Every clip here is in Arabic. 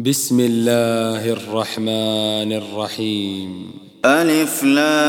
بسم الله الرحمن الرحيم. ألف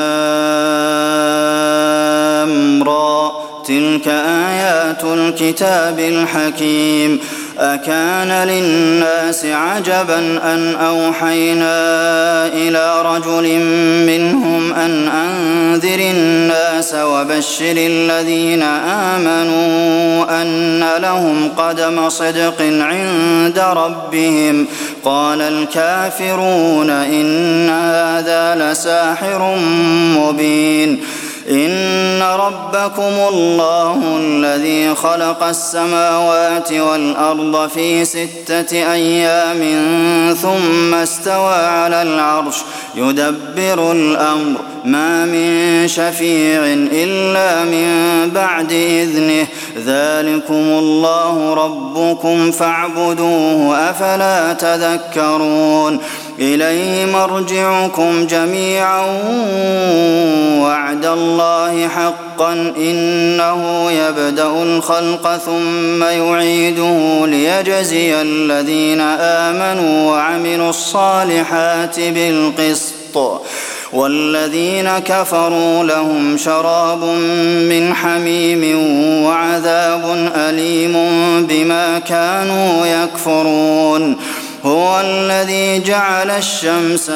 لام را تلك آيات الكتاب الحكيم. أكان للناس عجبا أن أوحينا إلى رجل منهم أن أنذر الناس وبشر الذين آمنوا أن لهم قدم صدق عند ربهم. قال الكافرون إن هذا لساحر مبين. إن ربكم الله الذي خلق السماوات والأرض في 6 أيام ثم استوى على العرش يدبر الأمر ما من شفيع إلا من بعد إذنه ذلكم الله ربكم فاعبدوه أفلا تذكرون. إليه مرجعكم جميعا وعد الله حقا إنه يبدأ الخلق ثم يعيده ليجزي الذين آمنوا وعملوا الصالحات بالقسط والذين كفروا لهم شراب من حميم وعذاب أليم بما كانوا يكفرون. هو الذي جعل الشمس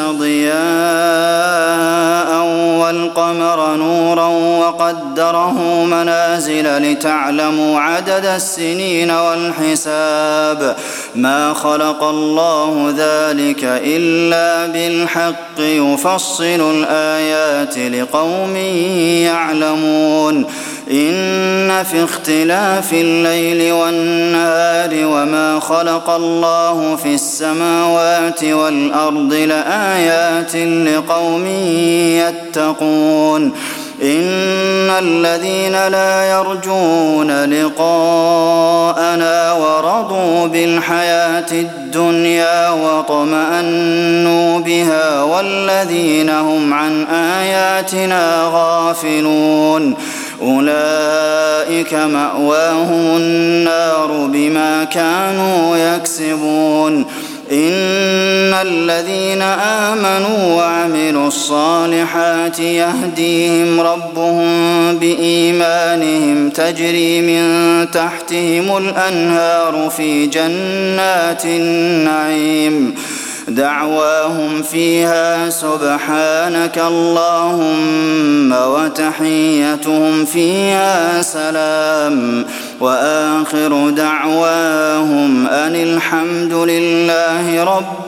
ضياء والقمر نورا وقدره منازل لتعلموا عدد السنين والحساب ما خلق الله ذلك إلا بالحق يفصل الآيات لقوم يعلمون. إن في اختلاف الليل والنهار وما خلق الله في السماوات والأرض لآيات لقوم يتقون. إن الذين لا يرجون لقاءنا ورضوا بالحياة الدنيا واطمأنوا بها والذين هم عن آياتنا غافلون أولئك مأواهم النار بما كانوا يكسبون. إن الذين آمنوا وعملوا الصالحات يهديهم ربهم بإيمانهم تجري من تحتهم الأنهار في جنات النعيم دعواهم فيها سبحانك اللهم وتحيتهم فيها سلام وآخر دعواهم أن الحمد لله رب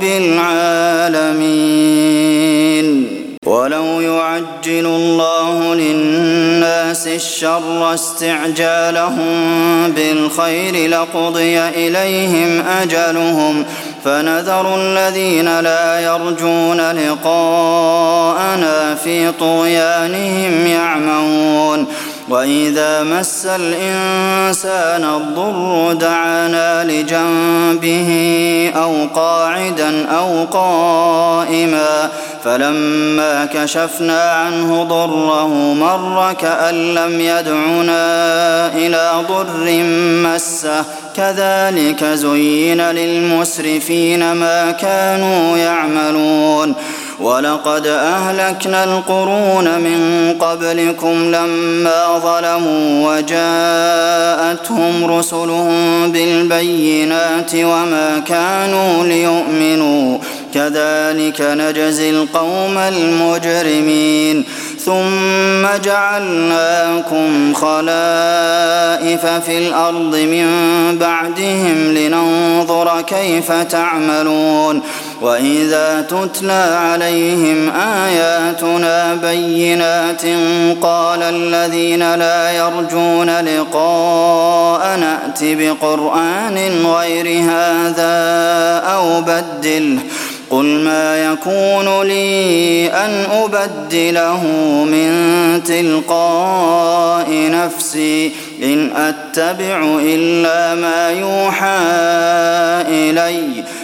العالمين. ولو يعجل الله للناس الشر استعجالهم بالخير لقضي إليهم أجلهم فنذر الذين لا يرجون لقاءنا في طغيانهم يعمهون. وإذا مس الإنسان الضر دعانا لجنبه أو قاعدا أو قائما فلما كشفنا عنه ضره مر كأن لم يدعنا إلى ضر مسه كذلك زين للمسرفين ما كانوا يعملون. ولقد أهلكنا القرون من قبلكم لما ظلموا وجاءتهم رسلهم بالبينات وما كانوا ليؤمنوا كذلك نجزي القوم المجرمين. ثم جعلناكم خلائف في الأرض من بعدهم لننظر كيف تعملون. وإذا تتلى عليهم آياتنا بينات قال الذين لا يرجون لقاء نأت بقرآن غير هذا أو بدله قل ما يكون لي أن أبدله من تلقاء نفسي إن أتبع إلا ما يوحى إلي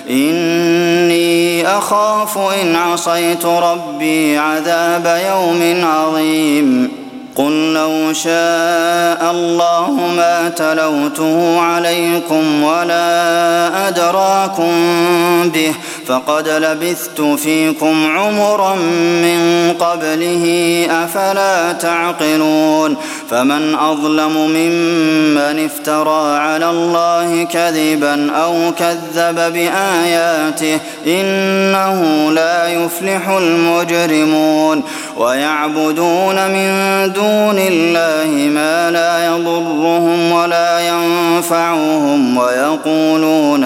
إني أخاف إن عصيت ربي عذاب يوم عظيم. قل لو شاء الله ما تلوته عليكم ولا أدراكم به فقد لبثت فيكم عمرا من قبله أفلا تعقلون فمن أظلم ممن افترى على الله كذبا أو كذب بآياته إنه لا يفلح المجرمون ويعبدون من دون الله ما لا يضرهم ولا ينفعهم ويقولون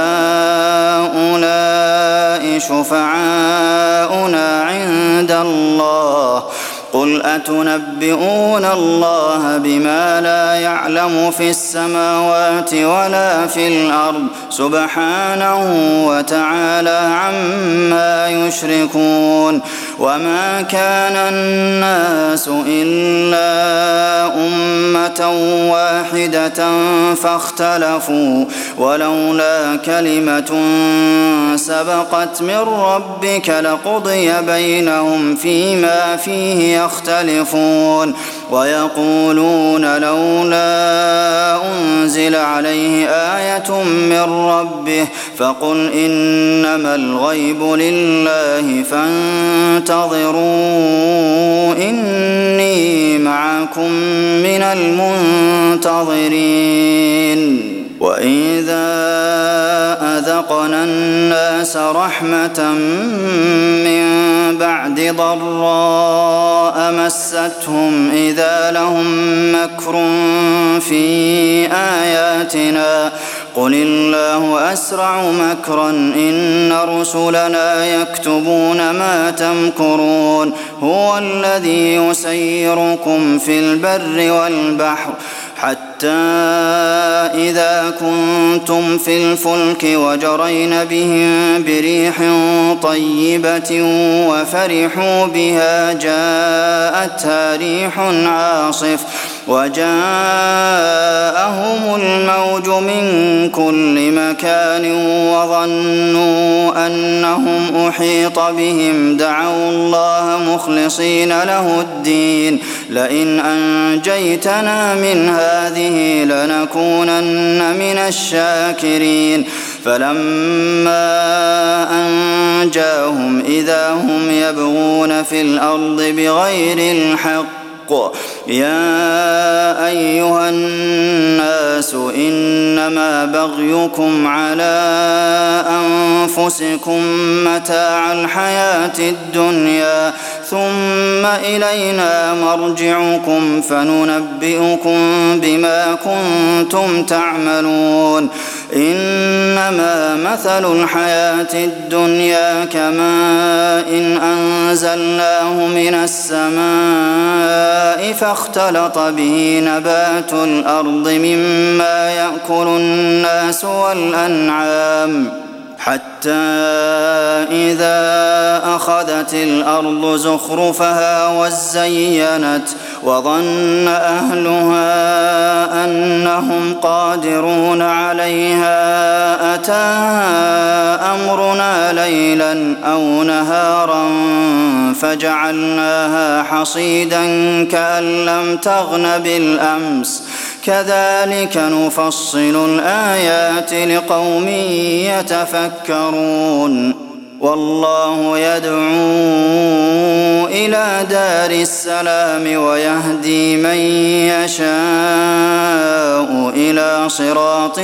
هؤلاء شفعاؤنا عند الله قل أتنبئون الله بما لا يعلم في السماوات ولا في الأرض سبحانه وتعالى عما يشركون وما كان الناس إلا أمة واحدة فاختلفوا ولولا كلمة سبقت من ربك لقضي بينهم فيما فيه يختلفون ويقولون لولا أنزل عليه آية من ربه فقل إنما الغيب لله فانتظروا إني معكم من المنتظرين وإذا أذقنا الناس رحمة من بعد ضراء مستهم إذا لهم مكر في آياتنا قل الله أسرع مكرا إن رسلنا يكتبون ما تمكرون هو الذي يسيركم في البر والبحر حتى إذا كنتم في الفلك وجرين بهم بريح طيبة وفرحوا بها جاءتها ريح عاصف وجاءهم الموج من كل مكان وظنوا أنهم أحيط بهم دعوا الله مخلصين له الدين لئن أنجيتنا من هذه لنكونن من الشاكرين فلما أنجاهم إذا هم يبغون في الأرض بغير الحق يا أيها الناس إنما بغيكم على أنفسكم متاع الحياة الدنيا ثم إلينا مرجعكم فننبئكم بما كنتم تعملون إنما مثل الحياة الدنيا كماء إن أنزلناه من السماء فاختلط به نبات الأرض مما يأكل الناس والأنعام حتى إذا أخذت الأرض زخرفها وزينت وظن أهلها أنهم قادرون عليها أتاها أمرنا ليلا أو نهارا فجعلناها حصيدا كأن لم تغن بالأمس كذلك نفصل الآيات لقوم يتفكرون والله يدعو إلى دار السلام ويهدي من يشاء إلى صراط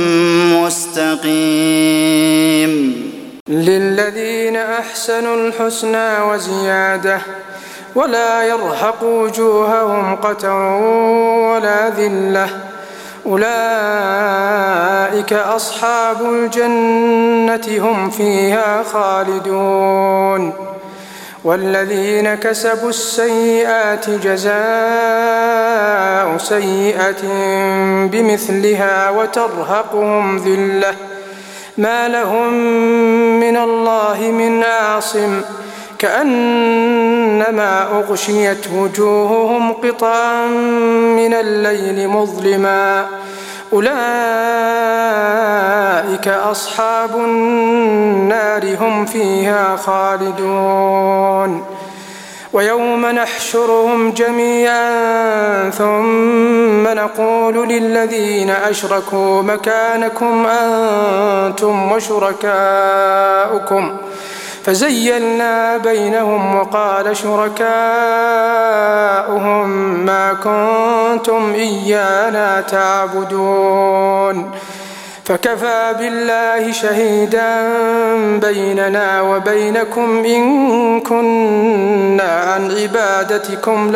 مستقيم للذين أحسنوا الحسنى وزيادة ولا يرهق وجوههم قتر ولا ذلة أولئك أصحاب الجنة هم فيها خالدون والذين كسبوا السيئات جزاء سيئة بمثلها وترهقهم ذلة ما لهم من الله من عاصم كأنما أغشيت وجوههم قطعا من الليل مظلما أولئك أصحاب النار هم فيها خالدون ويوم نحشرهم جميعا ثم نقول للذين أشركوا مكانكم أنتم وشركاؤكم فزيلنا بينهم وقال شركاؤهم ما كنتم إيانا تعبدون فكفى بالله شهيدا بيننا وبينكم إن كنا عن عبادتكم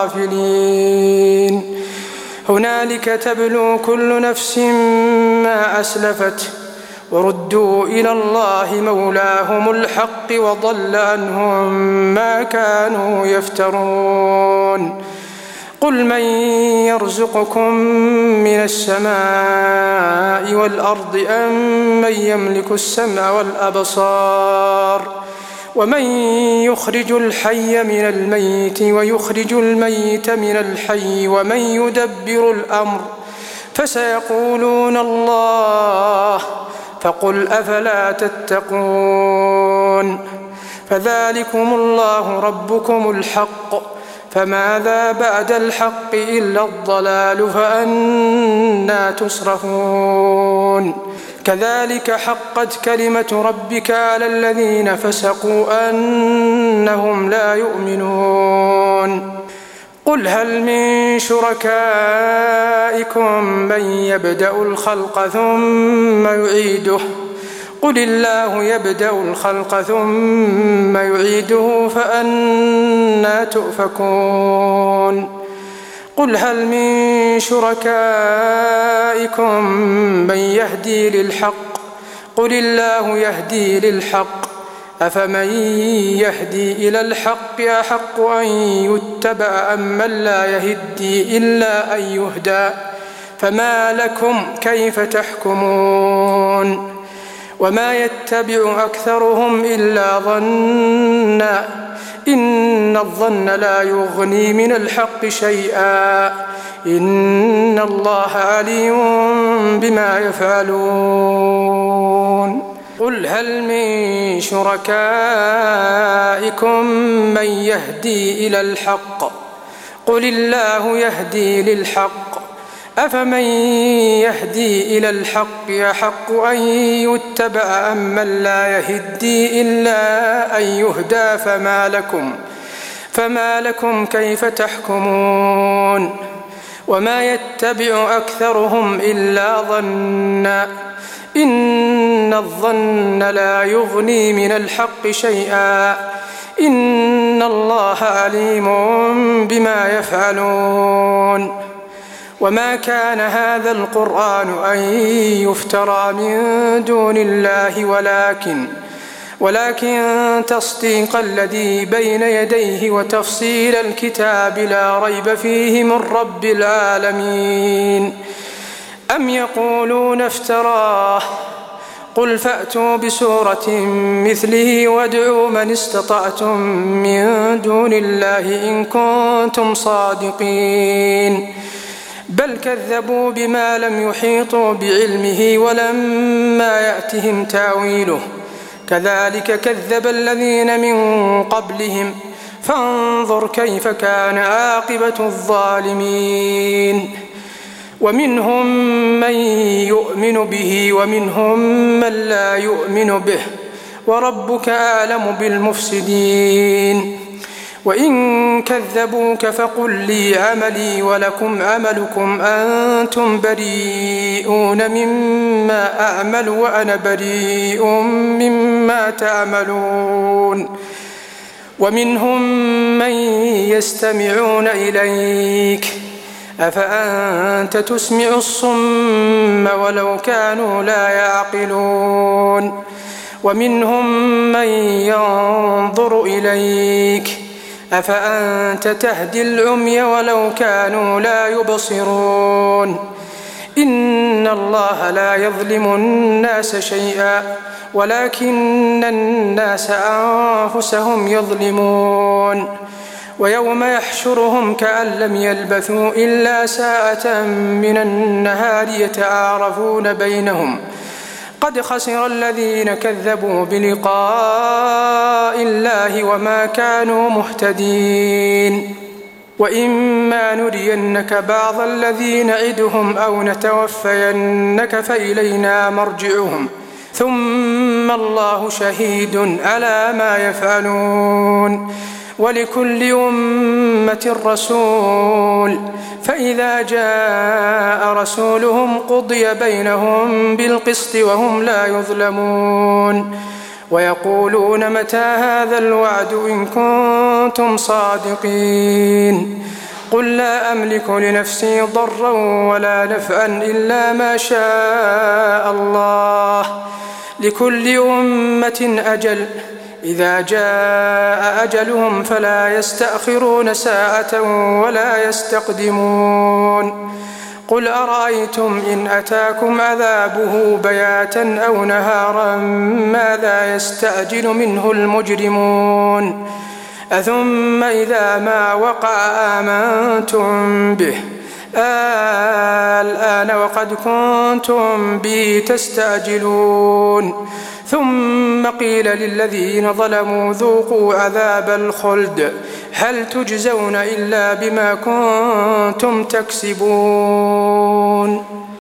لغافلين هنالك تبلو كل نفس ما أسلفت وردوا إلى الله مولاهم الحق وضل عنهم ما كانوا يفترون قل من يرزقكم من السماء والأرض أم من يملك السمع والأبصار ومن يخرج الحي من الميت ويخرج الميت من الحي ومن يدبر الأمر فسيقولون الله فقل أفلا تتقون فذلكم الله ربكم الحق فماذا بعد الحق إلا الضلال فأنى تصرفون كذلك حقت كلمة ربك على الذين فسقوا أنهم لا يؤمنون قل هل من شركائكم من يبدأ الخلق ثم يعيده قل الله يبدأ الخلق ثم يعيده فأنى تؤفكون قل هل من شركائكم من يهدي للحق قل الله يهدي للحق أفمن يهدي إلى الحق أحق أن يتبع أم من لا يهدي إلا أن يهدى فما لكم كيف تحكمون وما يتبع أكثرهم إلا ظنا إن الظن لا يغني من الحق شيئا إن الله عليم بما يفعلون قل هل من شركائكم من يهدي إلى الحق قل الله يهدي للحق أفمن يهدي إلى الحق أحق أن يتبع أم من لا يهدي إلا أن يهدى فما لكم كيف تحكمون وما يتبع أكثرهم إلا ظنا إن الظن لا يغني من الحق شيئا إن الله عليم بما يفعلون وما كان هذا القرآن أن يفترى من دون الله ولكن تصديق الذي بين يديه وتفصيل الكتاب لا ريب فيه من رب العالمين أم يقولون افتراه قل فأتوا بسورة مثله وادعوا من استطعتم من دون الله إن كنتم صادقين بل كذبوا بما لم يحيطوا بعلمه ولما يأتهم تاويله كذلك كذب الذين من قبلهم فانظر كيف كان عاقبة الظالمين ومنهم من يؤمن به ومنهم من لا يؤمن به وربك أعلم بالمفسدين وإن كذبوك فقل لي عملي ولكم عملكم أنتم بريئون مما أعمل وأنا بريء مما تعملون ومنهم من يستمعون إليك أفأنت تسمع الصم ولو كانوا لا يعقلون ومنهم من ينظر إليك أفأنت تهدي العمي ولو كانوا لا يبصرون إن الله لا يظلم الناس شيئا ولكن الناس أنفسهم يظلمون ويوم يحشرهم كأن لم يلبثوا إلا ساعة من النهار يتعارفون بينهم قد خسر الذين كذبوا بلقاء الله وما كانوا مهتدين. وإما نرينك بعض الذي نعدهم أو نتوفينك فإلينا مرجعهم ثم الله شهيد على ما يفعلون. ولكل أمة رسول فإذا جاء رسولهم قضي بينهم بالقسط وهم لا يظلمون. ويقولون متى هذا الوعد إن كنتم صادقين. قل لا أملك لنفسي ضرا ولا نفعا إلا ما شاء الله. لكل أمة أجل إذا جاء أجلهم فلا يستأخرون ساعة ولا يستقدمون. قل أرأيتم إن أتاكم عذابه بياتا أو نهارا ماذا يستعجل منه المجرمون. أثم إذا ما وقع آمنتم به الآن وقد كنتم به تستعجلون. ثم قيل للذين ظلموا ذوقوا عذاب الخلد هل تجزون إلا بما كنتم تكسبون.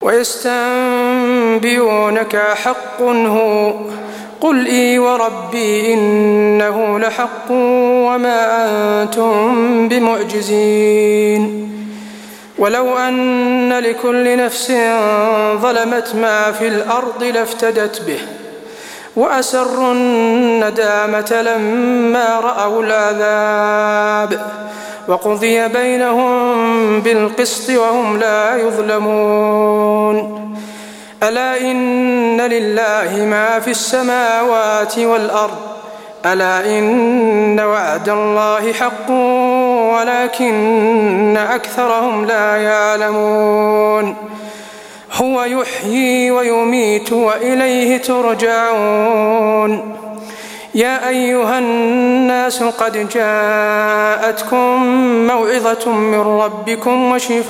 ويستنبئونك حق هو قل إي وربي إنه لحق وما أنتم بمعجزين. ولو أن لكل نفس ظلمت ما في الأرض لافتدت به وأسروا الندامة لما رأوا العذاب وقضي بينهم بالقسط وهم لا يظلمون. ألا إن لله ما في السماوات والأرض ألا إن وعد الله حق ولكن أكثرهم لا يعلمون. هو يحيي ويميت وإليه ترجعون. يا أيها الناس قد جاءتكم موعظة من ربكم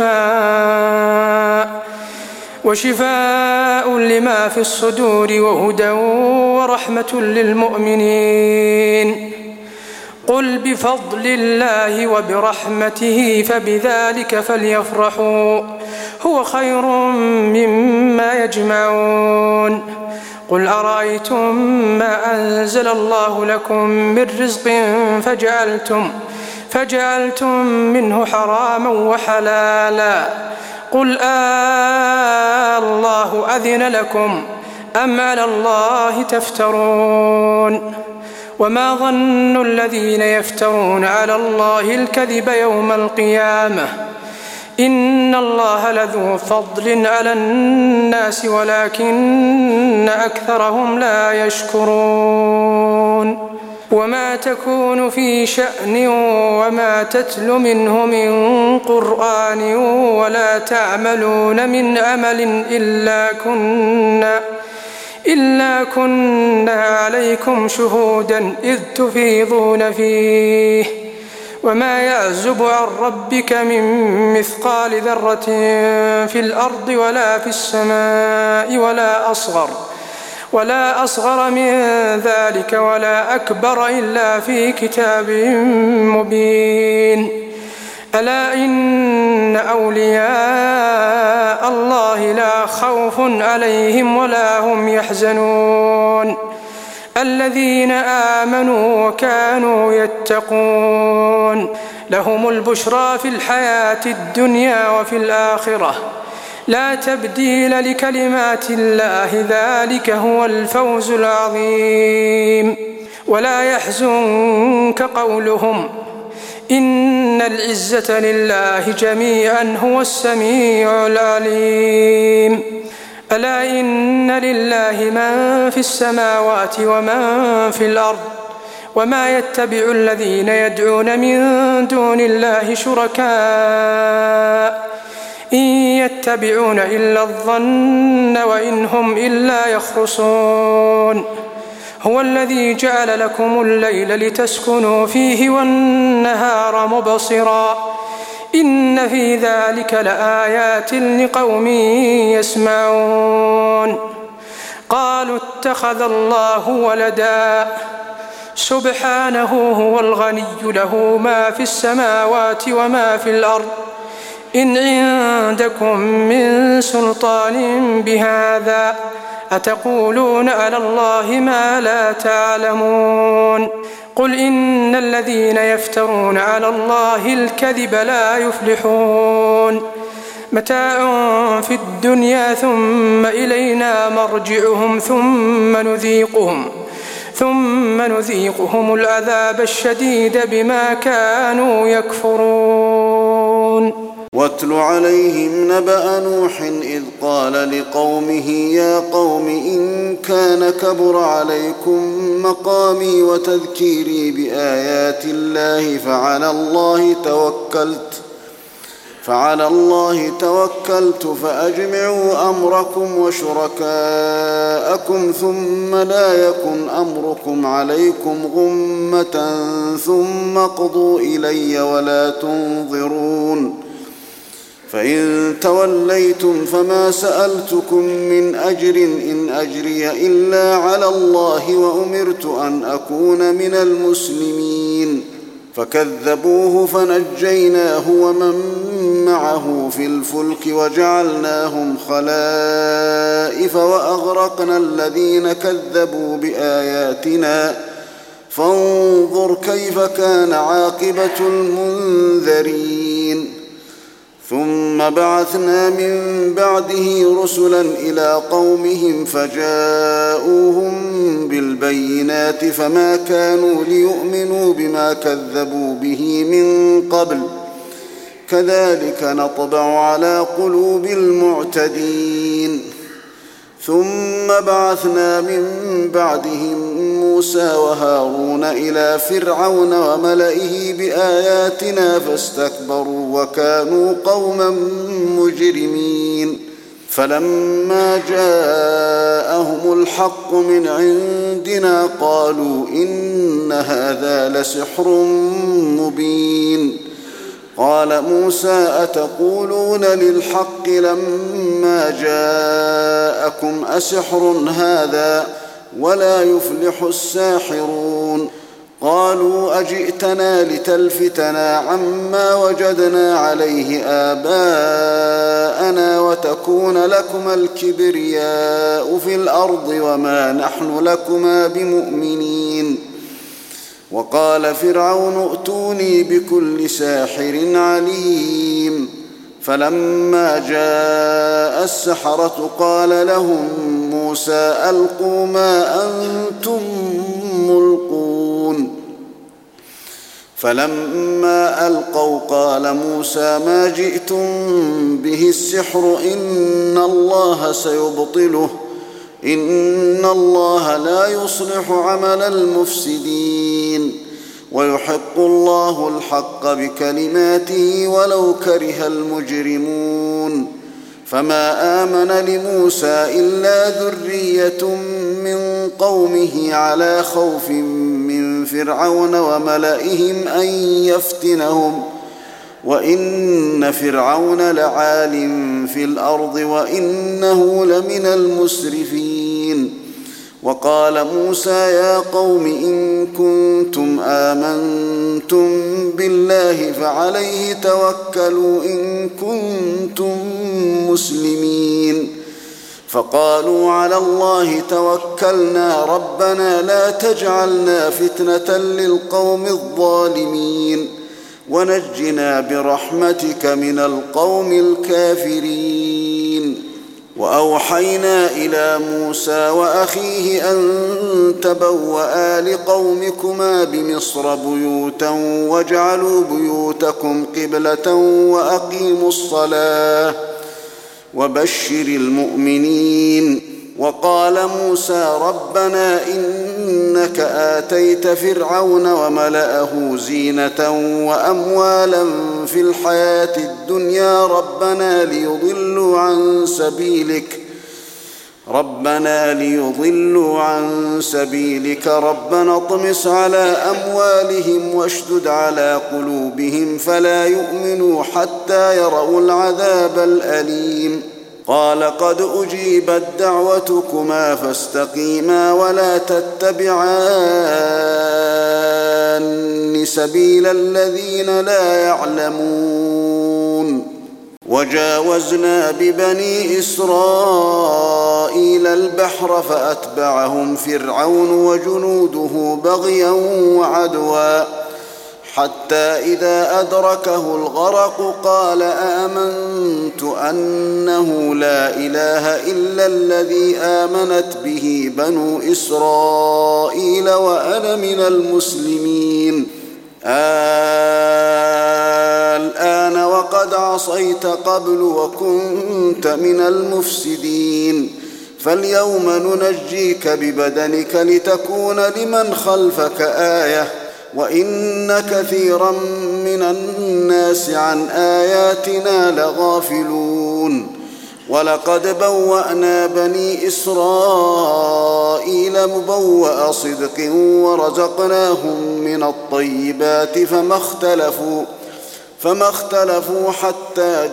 وشفاء لما في الصدور وهدى ورحمة للمؤمنين. قل بفضل الله وبرحمته فبذلك فليفرحوا هو خير مما يجمعون. قل أرأيتم ما أنزل الله لكم من رزق فجعلتم منه حراما وحلالا قل الله أذن لكم أم على الله تفترون. وما ظن الذين يفترون على الله الكذب يوم القيامة إن الله لذو فضل على الناس ولكن أكثرهم لا يشكرون. وما تكون في شأن وما تتل منه من قرآن ولا تعملون من عمل إلا كنا عليكم شهودا إذ تفيضون فيه. وما يعزب عن ربك من مثقال ذرة في الأرض ولا في السماء ولا أصغر من ذلك ولا أكبر إلا في كتاب مبين. ألا إن أولياء الله لا خوف عليهم ولا هم يحزنون الذين آمنوا وكانوا يتقون. لهم البشرى في الحياة الدنيا وفي الآخرة لا تبديل لكلمات الله ذلك هو الفوز العظيم. ولا يحزنك قولهم إن العزة لله جميعا هو السميع العليم. ألا إن لله من في السماوات ومن في الأرض وما يتبع الذين يدعون من دون الله شركاء إن يتبعون إلا الظن وإن هم إلا يخرصون. هو الذي جعل لكم الليل لتسكنوا فيه والنهار مبصرا إن في ذلك لآيات لقوم يسمعون. قالوا اتخذ الله ولدا سبحانه هو الغني له ما في السماوات وما في الأرض إن عندكم من سلطان بهذا أتقولون على الله ما لا تعلمون قل إن الذين يفترون على الله الكذب لا يفلحون متاع في الدنيا ثم إلينا مرجعهم ثم نذيقهم العذاب الشديد بما كانوا يكفرون. واتل عليهم نبأ نوح إذ قال لقومه يا قوم إن كان كبر عليكم مقامي وتذكيري بآيات الله فعلى الله توكلت فأجمعوا أمركم وشركاءكم ثم لا يكن أمركم عليكم غمة ثم اقضوا إلي ولا تنظرون فإن توليتم فما سألتكم من أجر إن أجري إلا على الله وأمرت أن أكون من المسلمين فكذبوه فنجيناه ومن معه في الفلك وجعلناهم خلائف وأغرقنا الذين كذبوا بآياتنا فانظر كيف كان عاقبة المنذرين. ثم بعثنا من بعده رسلا إلى قومهم فجاءوهم بالبينات فما كانوا ليؤمنوا بما كذبوا به من قبل كذلك نطبع على قلوب المعتدين. ثم بعثنا من بعدهم موسى وهارون إلى فرعون وملئه بآياتنا فاستكبروا وكانوا قوما مجرمين. فلما جاءهم الحق من عندنا قالوا إن هذا لسحر مبين. قال موسى أتقولون للحق لما جاءكم أسحر هذا ولا يفلح الساحرون. قالوا أجئتنا لتلفتنا عما وجدنا عليه آباءنا وتكون لكما الكبرياء في الأرض وما نحن لكما بمؤمنين. وقال فرعون ائتوني بكل ساحر عليم. فلما جاء السحرة قال لهم موسى ألقوا ما أنتم ملقون. فلما ألقوا قال موسى ما جئتم به السحر إن الله سيبطله إن الله لا يصلح عمل المفسدين ويحق الله الحق بكلماته ولو كره المجرمون. فما آمن لموسى إلا ذرية من قومه على خوف من فرعون وملئهم أن يفتنهم وإن فرعون لعال في الأرض وإنه لمن المسرفين. وقال موسى يا قوم إن كنتم آمنتم بالله فعليه توكلوا إن كنتم مسلمين. فقالوا على الله توكلنا ربنا لا تجعلنا فتنة للقوم الظالمين ونجنا برحمتك من القوم الكافرين. وأوحينا إلى موسى وأخيه أن تبوأ لقومكما بمصر بيوتا واجعلوا بيوتكم قبلة وأقيموا الصلاة وبشر المؤمنين. وقال موسى ربنا إنك آتيت فرعون وملأه زينة وأموالا في الحياة الدنيا ربنا ليضلوا عن سبيلك ربنا اطمس على أموالهم واشدد على قلوبهم فلا يؤمنوا حتى يروا العذاب الأليم. قال قد أجيبت دعوتكما فاستقيما ولا تتبعان سبيل الذين لا يعلمون. وجاوزنا ببني إسرائيل البحر فأتبعهم فرعون وجنوده بغيا وعدوا حتى إذا أدركه الغرق قال آمنت أنه لا إله إلا الذي آمنت به بنو إسرائيل وأنا من المسلمين. الآن وقد عصيت قبل وكنت من المفسدين فاليوم ننجيك ببدنك لتكون لمن خلفك آية وإن كثيرا من الناس عن آياتنا لغافلون. ولقد بوأنا بني إسرائيل مبوأ صدق ورزقناهم من الطيبات فما اختلفوا حتى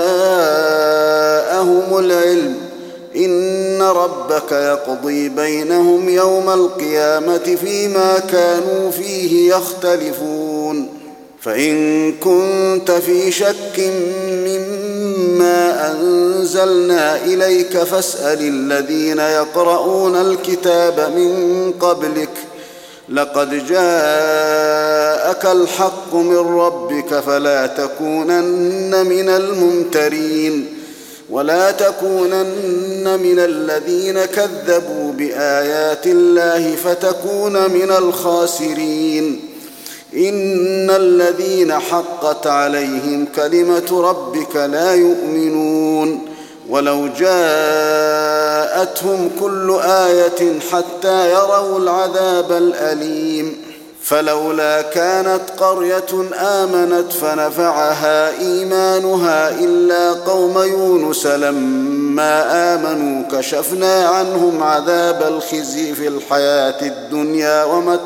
جاءهم العلم إن ربك يقضي بينهم يوم القيامة فيما كانوا فيه يختلفون. فإن كنت في شك مما أنزلنا إليك فاسأل الذين يقرؤون الكتاب من قبلك لقد جاءك الحق من ربك فلا تكونن من الممترين ولا تكونن من الذين كذبوا بآيات الله فتكون من الخاسرين. إن الذين حقت عليهم كلمة ربك لا يؤمنون ولو جاءتهم كل آية حتى يروا العذاب الأليم. فلولا كانت قرية آمنت فنفعها إيمانها إلا قوم يونس لما آمنوا كشفنا عنهم عذاب الخزي في الحياة الدنيا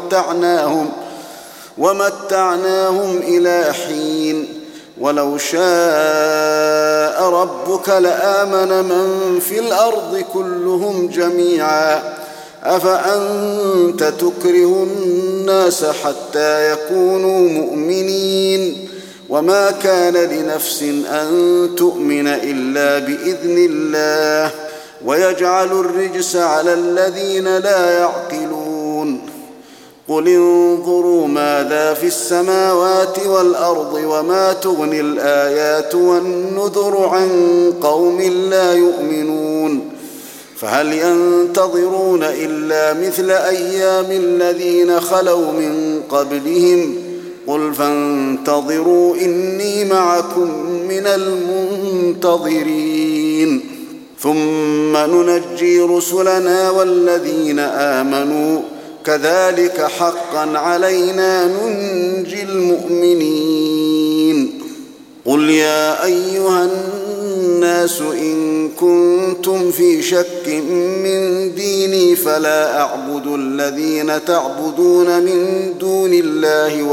ومتعناهم إلى حين. ولو شاء ربك لآمن من في الأرض كلهم جميعا أفأنت تكره الناس حتى يكونوا مؤمنين وما كان لنفس أن تؤمن إلا بإذن الله ويجعل الرجس على الذين لا يعقلون. قل انظروا ماذا في السماوات والأرض وما تغني الآيات والنذر عن قوم لا يؤمنون فهل ينتظرون إلا مثل أيام الذين خلوا من قبلهم قل فانتظروا إني معكم من المنتظرين ثم ننجي رسلنا والذين آمنوا كذلك حقا علينا ننجي المؤمنين. قل يا أيها الناس إن كنتم في شك من ديني فلا أعبد الذين تعبدون من دون الله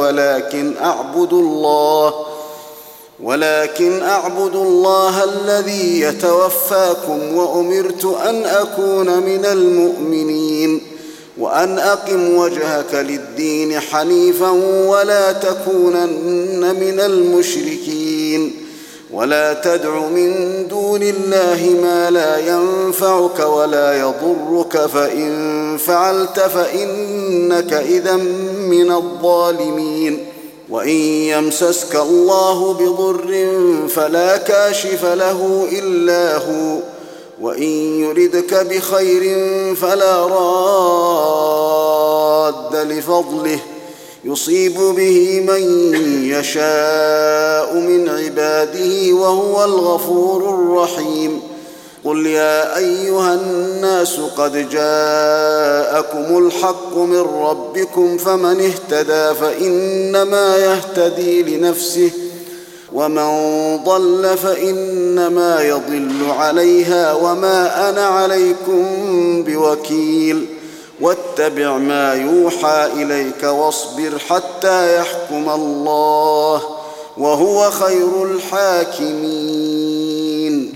ولكن أعبد الله الذي يتوفاكم وأمرت أن أكون من المؤمنين وأن أقم وجهك للدين حنيفا ولا تكونن من المشركين ولا تدع من دون الله ما لا ينفعك ولا يضرك فإن فعلت فإنك إذا من الظالمين. وإن يمسسك الله بضر فلا كاشف له إلا هو وإن يردك بخير فلا راد لفضله يصيب به من يشاء من عباده وهو الغفور الرحيم. قل يا أيها الناس قد جاءكم الحق من ربكم فمن اهتدى فإنما يهتدي لنفسه ومن ضل فإنما يضل عليها وما أنا عليكم بوكيل. واتبع ما يوحى إليك واصبر حتى يحكم الله وهو خير الحاكمين.